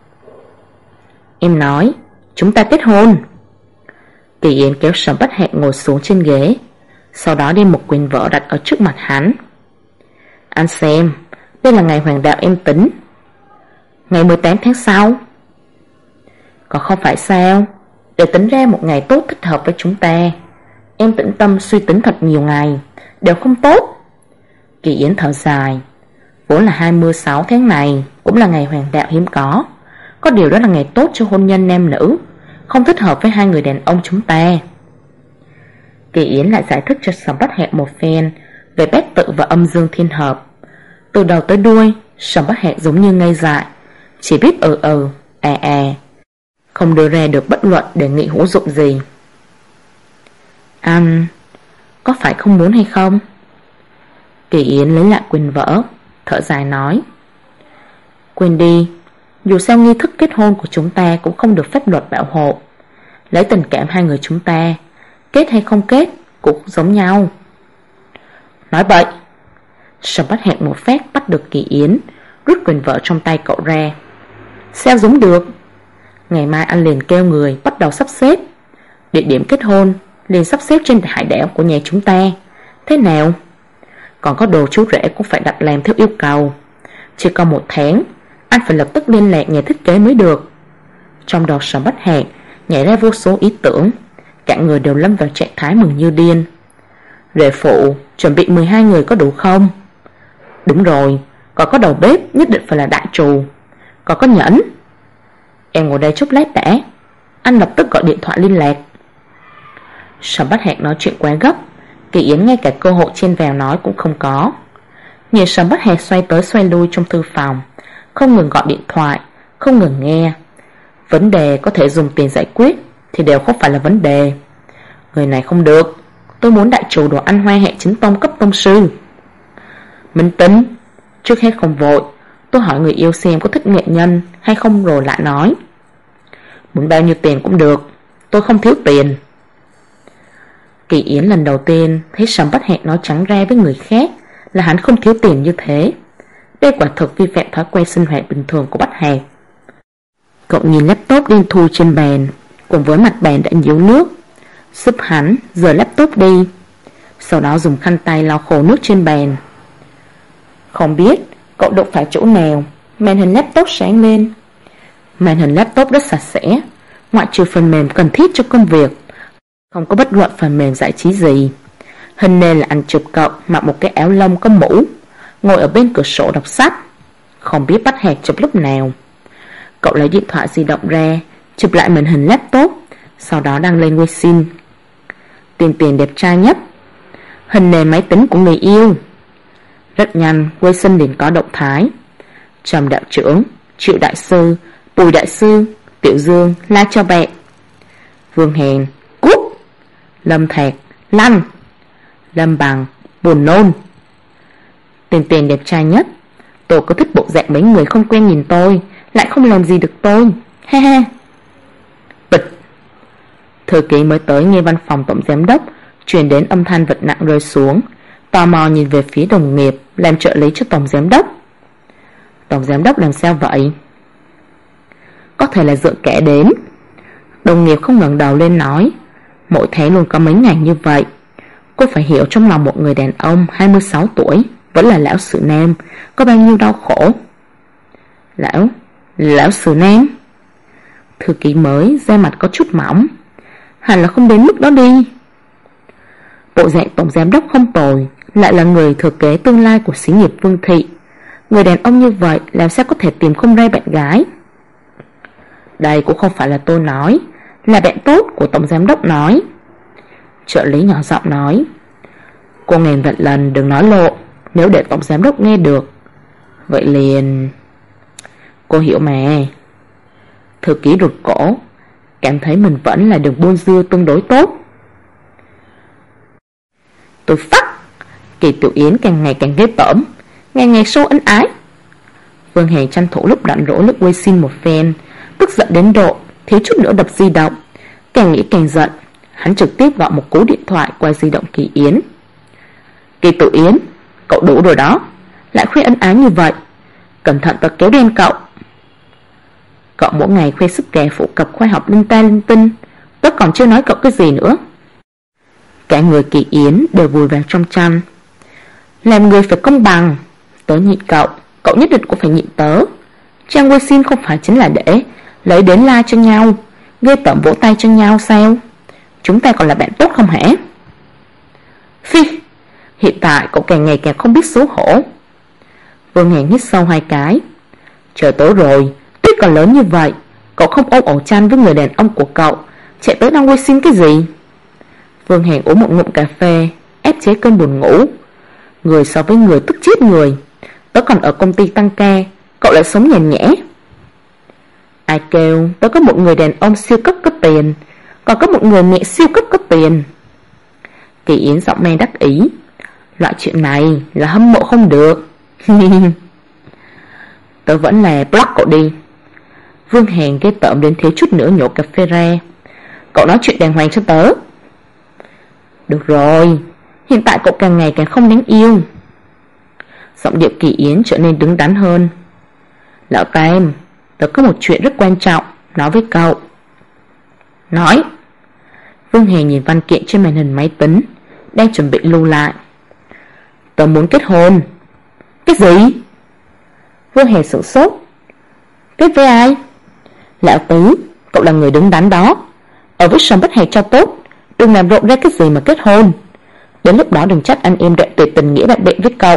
Em nói chúng ta kết hôn. Kỳ Yến kéo Sầm Bất Hẹt ngồi xuống trên ghế, sau đó đem một quyển vở đặt ở trước mặt hắn. Anh xem, đây là ngày hoàng đạo em tính. Ngày 18 tháng sau. Còn không phải sao? Để tính ra một ngày tốt thích hợp với chúng ta. Em tĩnh tâm suy tính thật nhiều ngày đều không tốt. Kỳ Yến thở dài. Vốn là 26 tháng này cũng là ngày hoàng đạo hiếm có điều đó là ngày tốt cho hôn nhân nam nữ, không thích hợp với hai người đàn ông chúng ta. Kỳ Yến lại giải thích cho Sầm Bách Hạc một phen về bát tự và âm dương thiên hợp. Từ đầu tới đuôi, Sầm Bách Hạc giống như ngây dại, chỉ biết không đưa ra được bất luận đề nghị hữu dụng gì. Anh có phải không muốn hay không? Kỳ Yến lấy lại quyền vở, thở dài nói: Quên đi, dù sao nghi thức kết hôn của chúng ta cũng không được pháp luật bảo hộ. Lấy tình cảm hai người chúng ta, kết hay không kết cũng giống nhau. Nói bậy! Sầm Bách Hạc một phát bắt được Kỳ Yến, rút quyền vợ trong tay cậu ra. Sao giống được? Ngày mai anh liền kêu người bắt đầu sắp xếp. Địa điểm kết hôn liền sắp xếp trên hải đảo của nhà chúng ta. Thế nào? Còn có đồ chú rể cũng phải đặt làm theo yêu cầu. Chỉ còn 1 tháng, anh phải lập tức liên lạc nhà thiết kế mới được. Trong đầu Sầm Bách Hạc nhảy ra vô số ý tưởng, cả người đều lâm vào trạng thái mừng như điên. Rể phụ chuẩn bị 12 người có đủ không? Đúng rồi, còn có đầu bếp nhất định phải là đại trù. Còn có nhẫn. Em ngồi đây chốc lát đã, anh lập tức gọi điện thoại liên lạc. Sầm Bách Hạc nói chuyện quá gấp, Kỳ Yến ngay cả cơ hội chen vào nói cũng không có. Nhìn Sầm Bách Hạc xoay tới xoay lui trong thư phòng, không ngừng gọi điện thoại, không ngừng nghe. Vấn đề có thể dùng tiền giải quyết thì đều không phải là vấn đề. Người này không được, tôi muốn đại chủ đồ ăn hoa hệ chính tông cấp tông sư. Minh Tính, trước hết không vội, tôi hỏi người yêu xem có thích nghệ nhân hay không rồi lại nói. Muốn bao nhiêu tiền cũng được, tôi không thiếu tiền. Kỳ Yến lần đầu tiên thấy Sầm Bách Hạc nói trắng ra với người khác là hắn không thiếu tiền như thế. Đây quả thực vi phạm thói quen sinh hoạt bình thường của Bách Hạc. Cậu nhìn laptop đen thui trên bàn, cùng với mặt bàn đã nhiễu nước, giúp hắn rời laptop đi, sau đó dùng khăn tay lau khô nước trên bàn. Không biết cậu đụng phải chỗ nào, màn hình laptop sáng lên. Màn hình laptop rất sạch sẽ, ngoại trừ phần mềm cần thiết cho công việc, không có bất luận phần mềm giải trí gì. Hình nền là ảnh chụp cậu mặc một cái áo lông có mũ, ngồi ở bên cửa sổ đọc sách. Không biết Bách Hạc chụp lúc nào. Cậu lấy điện thoại di động ra, chụp lại màn hình laptop, sau đó đăng lên Weixin. Tiền đẹp trai nhất. Hình nền máy tính của người yêu. Rất nhanh, Weixin liền có động thái. Trầm đạo trưởng, Triệu đại sư, Bùi đại sư, Tiểu Dương, la cho bạn. Vương Hèn, cút. Lâm Thạc, lăn. Lâm Bằng, buồn nôn. Tiền đẹp trai nhất. Tôi có thích bộ dạng mấy người không quen nhìn tôi, lại không làm gì được tôi. Ha ha. Bịch. Thư ký mới tới nghe văn phòng tổng giám đốc truyền đến âm thanh vật nặng rơi xuống, tò mò nhìn về phía đồng nghiệp làm trợ lý cho tổng giám đốc. Tổng giám đốc làm sao vậy? Có thể là dựa kẻ đến. Đồng nghiệp không ngẩng đầu lên nói, mỗi tháng luôn có mấy ngày như vậy. Cô phải hiểu trong lòng một người đàn ông 26 tuổi vẫn là lão sử nam có bao nhiêu đau khổ. Lão sử nam. Thư ký mới da mặt có chút mỏng, hẳn là không đến mức đó đi. Bộ dạng tổng giám đốc không tồi, lại là người thừa kế tương lai của xí nghiệp Vương thị. Người đàn ông như vậy làm sao có thể tìm không ra bạn gái? Đây cũng không phải là tôi nói, là bạn tốt của tổng giám đốc nói. Trợ lý nhỏ giọng nói, cô ngàn vạn lần đừng nói lộ, nếu để tổng giám đốc nghe được. Vậy liền... Cô hiểu mà. Thư ký rụt cổ, cảm thấy mình vẫn là đường buôn dưa tương đối tốt. Tôi phát. Kỳ Tiểu Yến càng ngày càng ghê tởm, ngày ngày sâu ân ái. Vương Hề tranh thủ lúc rảnh rỗi lướt Weixin một phen, tức giận đến độ thiếu chút nữa đập di động. Càng nghĩ càng giận, hắn trực tiếp gọi một cú điện thoại qua di động Kỳ Yến. Kỳ Tiểu Yến, cậu đủ rồi đó, lại khoe ân ái như vậy, cẩn thận tớ kéo đen cậu. Cậu mỗi ngày khoe sức kẻ phổ cập khoa học linh ta linh tinh, tớ còn chưa nói cậu cái gì nữa. Cả người Kỳ Yến đều vùi vào trong chăn. Làm người phải công bằng, tớ nhịn cậu, cậu nhất định cũng phải nhịn tớ. Trang Weixin không phải chính là để lấy đến like cho nhau, ghê tởm vỗ tay cho nhau sao? Chúng ta còn là bạn tốt không hả? Phi, hiện tại cậu càng ngày càng không biết xấu hổ. Vương Hàn hít sâu 2 cái. Trời tối rồi, tuyết còn lớn như vậy, cậu không ôm ổ chăn với người đàn ông của cậu, chạy tới đang quay xin cái gì? Vương Hàn uống một ngụm cà phê, ép chế cơn buồn ngủ. Người so với người tức chết người. Tớ còn ở công ty tăng ca, cậu lại sống nhàn nhẽ. Ai kêu tớ có một người đàn ông siêu cấp có tiền, còn có một người mẹ siêu cấp có tiền. Kỳ Yến giọng men đắc ý. Loại chuyện này là hâm mộ không được. Tớ vẫn là block cậu đi. Vương Hàn ghê tởm đến thiếu chút nữa nhổ cà phê ra. Cậu nói chuyện đàng hoàng cho tớ. Được rồi, hiện tại cậu càng ngày càng không đáng yêu. Giọng điệu Kỳ Yến trở nên đứng đắn hơn. Lão Tam, tớ có một chuyện rất quan trọng nói với cậu. Nói. Vương Hàn nhìn văn kiện trên màn hình máy tính, đang chuẩn bị lưu lại. Tớ muốn kết hôn. Cái gì? Vương Hàn sửng sốt. Kết với ai? Lão Tứ, cậu là người đứng đắn đó, ở với Sầm Bất Hề cho tốt, đừng làm rộn ra cái gì mà kết hôn. Đến lúc đó đừng trách anh em đoạn tuyệt tình nghĩa bạn bè với cậu.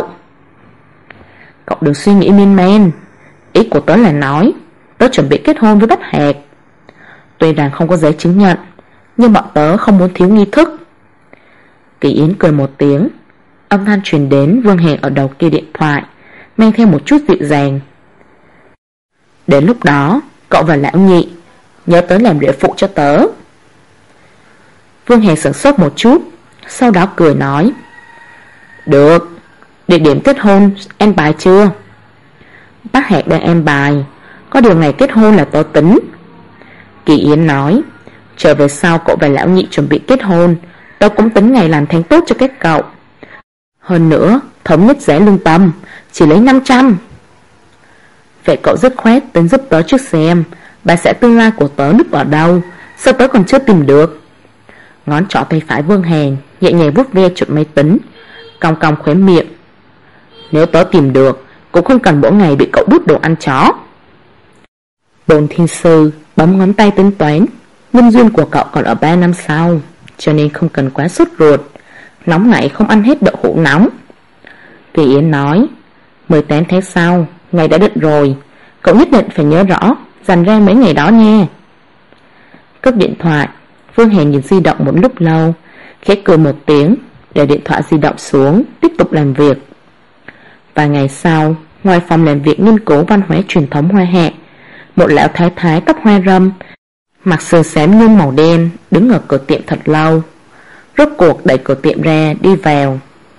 Cậu đừng suy nghĩ miên man. Ý của tớ là nói tớ chuẩn bị kết hôn với Bách Hạc. Tuy rằng không có giấy chứng nhận, nhưng bọn tớ không muốn thiếu nghi thức. Kỳ Yến cười một tiếng. Âm thanh truyền đến Vương Hàn ở đầu kia điện thoại, mang theo một chút dịu dàng. Đến lúc đó cậu và lão nhị nhớ tới làm rễ phụ cho tớ. Vương Hàn sửng sốt một chút, sau đó cười nói. Được. Địa điểm kết hôn an bài chưa? Bác Hạc đang an bài, có điều ngày kết hôn là tớ tính. Kỳ Yến nói. Trở về sau cậu và lão nhị chuẩn bị kết hôn, tớ cũng tính ngày làm tháng tốt cho các cậu. Hơn nữa thống nhất giá lương tâm, chỉ lấy 500. Vậy cậu dứt khoát tính giúp tớ trước xem bà xã tương lai của tớ núp ở đâu, sao tớ còn chưa tìm được. Ngón trỏ tay phải Vương Hàn nhẹ nhàng vuốt ve chuột máy tính, cong cong khóe miệng. Nếu tớ tìm được, cũng không cần mỗi ngày bị cậu bút đồ ăn chó. Bồn Thiên Sư bấm ngón tay tính toán, nhân duyên của cậu còn ở 3 năm sau, cho nên không cần quá sốt ruột, nóng nảy không ăn hết đậu hũ nóng. Kỳ Yến nói. 18 tháng sau, ngày đã định rồi, cậu nhất định phải nhớ rõ, dành ra mấy ngày đó nha. Cất điện thoại, Vương Hàn nhìn di động một lúc lâu, khẽ cười một tiếng, để điện thoại di động xuống, tiếp tục làm việc. Vài ngày sau, ngoài phòng làm việc nghiên cứu văn hóa truyền thống Hoa Hạ, một lão thái thái tóc hoa râm, mặc sườn xám nhung màu đen, đứng ở cửa tiệm thật lâu. Rốt cuộc đẩy cửa tiệm ra, đi vào.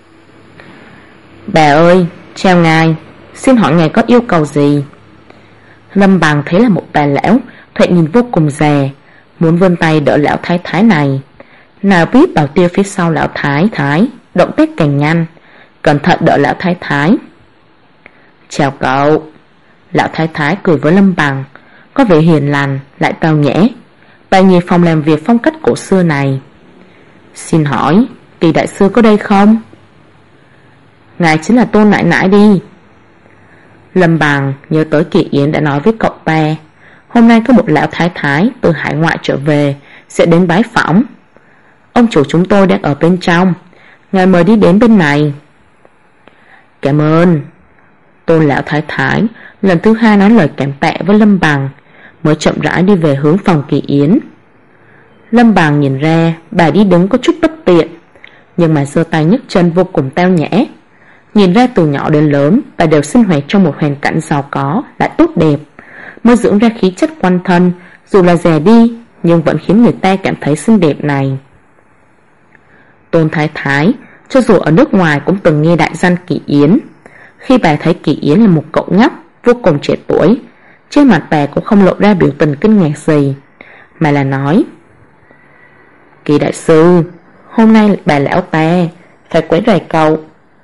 Bà ơi, chào ngài, xin hỏi ngài có yêu cầu gì? Lâm Bằng thấy là một bà lão, thoạt nhìn vô cùng già, muốn vươn tay đỡ lão thái thái này. Nào biết Bảo Tiêu phía sau lão thái thái động tác càng nhanh, cẩn thận đỡ lão thái thái. Chào cậu. Lão thái thái cười với Lâm Bằng, có vẻ hiền lành lại tao nhã. Bà nhìn phòng làm việc phong cách cổ xưa này. Xin hỏi Kỳ đại sư có đây không? Ngài chính là Tôn nãi nãi đi. Lâm Bằng nhớ tới Kỳ Yến đã nói với cậu ta, hôm nay có một lão thái thái từ hải ngoại trở về, sẽ đến bái phỏng. Ông chủ chúng tôi đang ở bên trong, ngài mời đi đến bên này. Cảm ơn. Tôn lão thái thái lần thứ hai nói lời cảm tạ với Lâm Bằng, mới chậm rãi đi về hướng phòng Kỳ Yến. Lâm Bằng nhìn ra bà đi đứng có chút bất tiện, nhưng mà giơ tay nhấc chân vô cùng tao nhã. Nhìn ra từ nhỏ đến lớn, bà đều sinh hoạt trong một hoàn cảnh giàu có lại tốt đẹp, mới dưỡng ra khí chất quan thân, dù là già đi nhưng vẫn khiến người ta cảm thấy xinh đẹp này. Tôn thái thái cho dù ở nước ngoài cũng từng nghe đại danh Kỳ Yến. Khi bà thấy Kỳ Yến là một cậu nhóc vô cùng trẻ tuổi, trên mặt bà cũng không lộ ra biểu tình kinh ngạc gì, mà là nói: Kỳ đại sư, hôm nay bà lão ta phải quấy rầy cậu.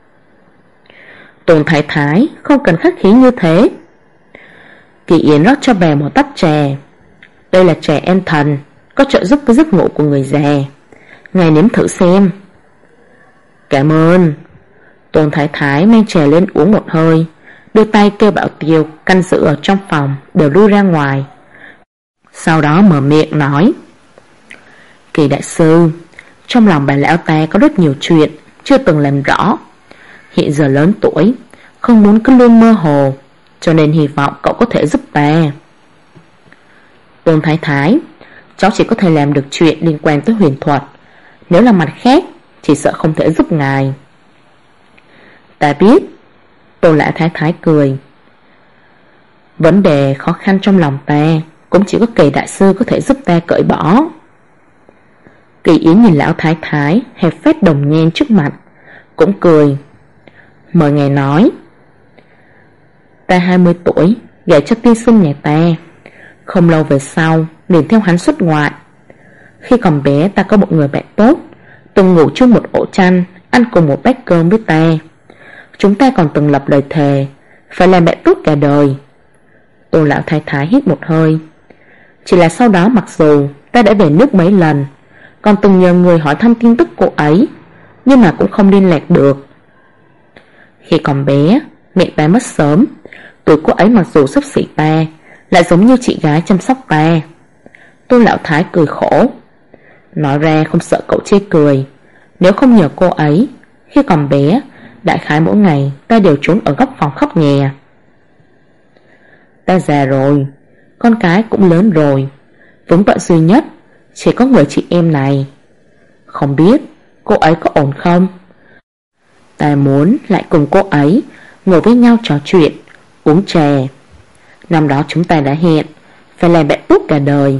Tôn thái thái không cần khách khí như thế. Kỳ Yến rót cho bà một tách trà. Đây là trà an thần, có trợ giúp với giấc ngủ của người già, ngài nếm thử xem. Cảm ơn. Tôn thái thái mang trà lên uống một hơi, đưa tay kêu Bảo Tiêu canh giữ ở trong phòng đều lui ra ngoài. Sau đó mở miệng nói: Kỳ đại sư, trong lòng bà lão ta có rất nhiều chuyện chưa từng làm rõ. Hiện giờ lớn tuổi, không muốn cứ luôn mơ hồ, cho nên hy vọng cậu có thể giúp ta. Tôn Thái Thái, cháu chỉ có thể làm được chuyện liên quan tới huyền thuật, nếu là mặt khác chỉ sợ không thể giúp ngài. Ta biết. Tôn Lão Thái Thái cười. Vấn đề khó khăn trong lòng ta cũng chỉ có Kỳ đại sư có thể giúp ta cởi bỏ. Kỳ Yến nhìn Lão Thái Thái hẹp phết đồng nhen trước mặt, cũng cười. Mời ngài nói. Ta 20 tuổi, gả cho tiên sinh nhà ta. Không lâu về sau liền theo hắn xuất ngoại. Khi còn bé ta có một người bạn tốt, từng ngủ chung một ổ chăn, ăn cùng một bát cơm với ta. Chúng ta còn từng lập lời thề phải làm bạn tốt cả đời. Tôn Lão Thái Thái hít một hơi. Chỉ là sau đó mặc dù ta đã về nước mấy lần, còn từng nhờ người hỏi thăm tin tức cô ấy, nhưng mà cũng không liên lạc được. Khi còn bé, mẹ ta mất sớm. Tuổi cô ấy mặc dù xấp xỉ ta, lại giống như chị gái chăm sóc ta. Tôn Lão Thái cười khổ. Nói ra không sợ cậu chê cười. Nếu không nhờ cô ấy, khi còn bé, đại khái mỗi ngày ta đều trốn ở góc phòng khóc nhè. Ta già rồi, con cái cũng lớn rồi, vướng bận duy nhất chỉ có người chị em này. Không biết cô ấy có ổn không? Ta muốn lại cùng cô ấy ngồi với nhau trò chuyện, uống trà. Năm đó chúng ta đã hẹn phải làm bạn tốt cả đời.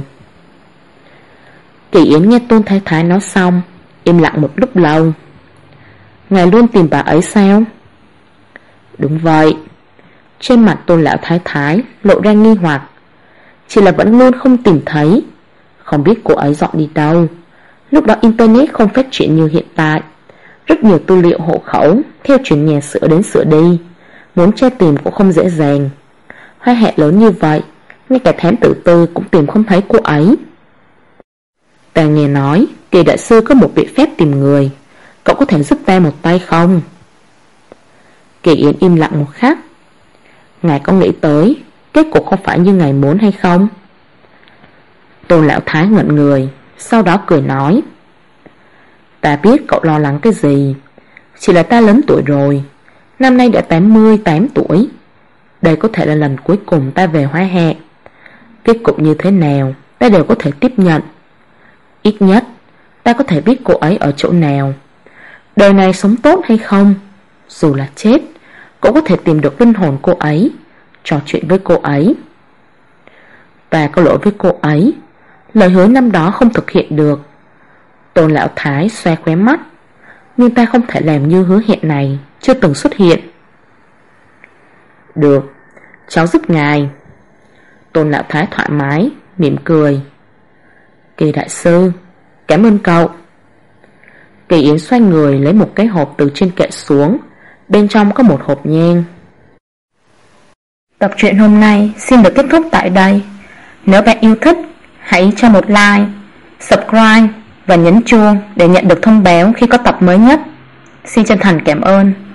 Kỳ Yến nghe Tôn Thái Thái nói xong, im lặng một lúc lâu. Ngài luôn tìm bà ấy sao? Đúng vậy. Trên mặt Tôn Lão Thái Thái lộ ra nghi hoặc. Chỉ là vẫn luôn không tìm thấy. Không biết cô ấy dọn đi đâu. Lúc đó internet không phát triển như hiện tại, rất nhiều tư liệu hộ khẩu theo chuyển nhà sửa đến sửa đi, muốn tra tìm cũng không dễ dàng. Hoa Hạ lớn như vậy, ngay cả thám tử tư cũng tìm không thấy cô ấy. Ta nghe nói Kỳ đại sư có một biện pháp tìm người, cậu có thể giúp ta một tay không? Kỳ Yến im lặng một khắc. Ngài có nghĩ tới kết cục không phải như ngài muốn hay không? Tôn Lão Thái ngẩn người, sau đó cười nói. Ta biết cậu lo lắng cái gì, chỉ là ta lớn tuổi rồi, năm nay đã 88 tuổi. Đây có thể là lần cuối cùng ta về Hoa Hạ. Kết cục như thế nào ta đều có thể tiếp nhận. Ít nhất ta có thể biết cô ấy ở chỗ nào. Đời này sống tốt hay không, dù là chết, cũng có thể tìm được linh hồn cô ấy, trò chuyện với cô ấy. Ta có lỗi với cô ấy, lời hứa năm đó không thực hiện được. Tôn Lão Thái xoe khóe mắt. Nhưng ta không thể làm như hứa hẹn này chưa từng xuất hiện. Được, cháu giúp ngài. Tôn Lão Thái thoải mái, mỉm cười. Kỳ đại sư, cảm ơn cậu. Kỳ Yến xoay người lấy một cái hộp từ trên kệ xuống, bên trong có một hộp nhang. Tập truyện hôm nay xin được kết thúc tại đây. Nếu bạn yêu thích, hãy cho một like, subscribe và nhấn chuông để nhận được thông báo khi có tập mới nhất. Xin chân thành cảm ơn.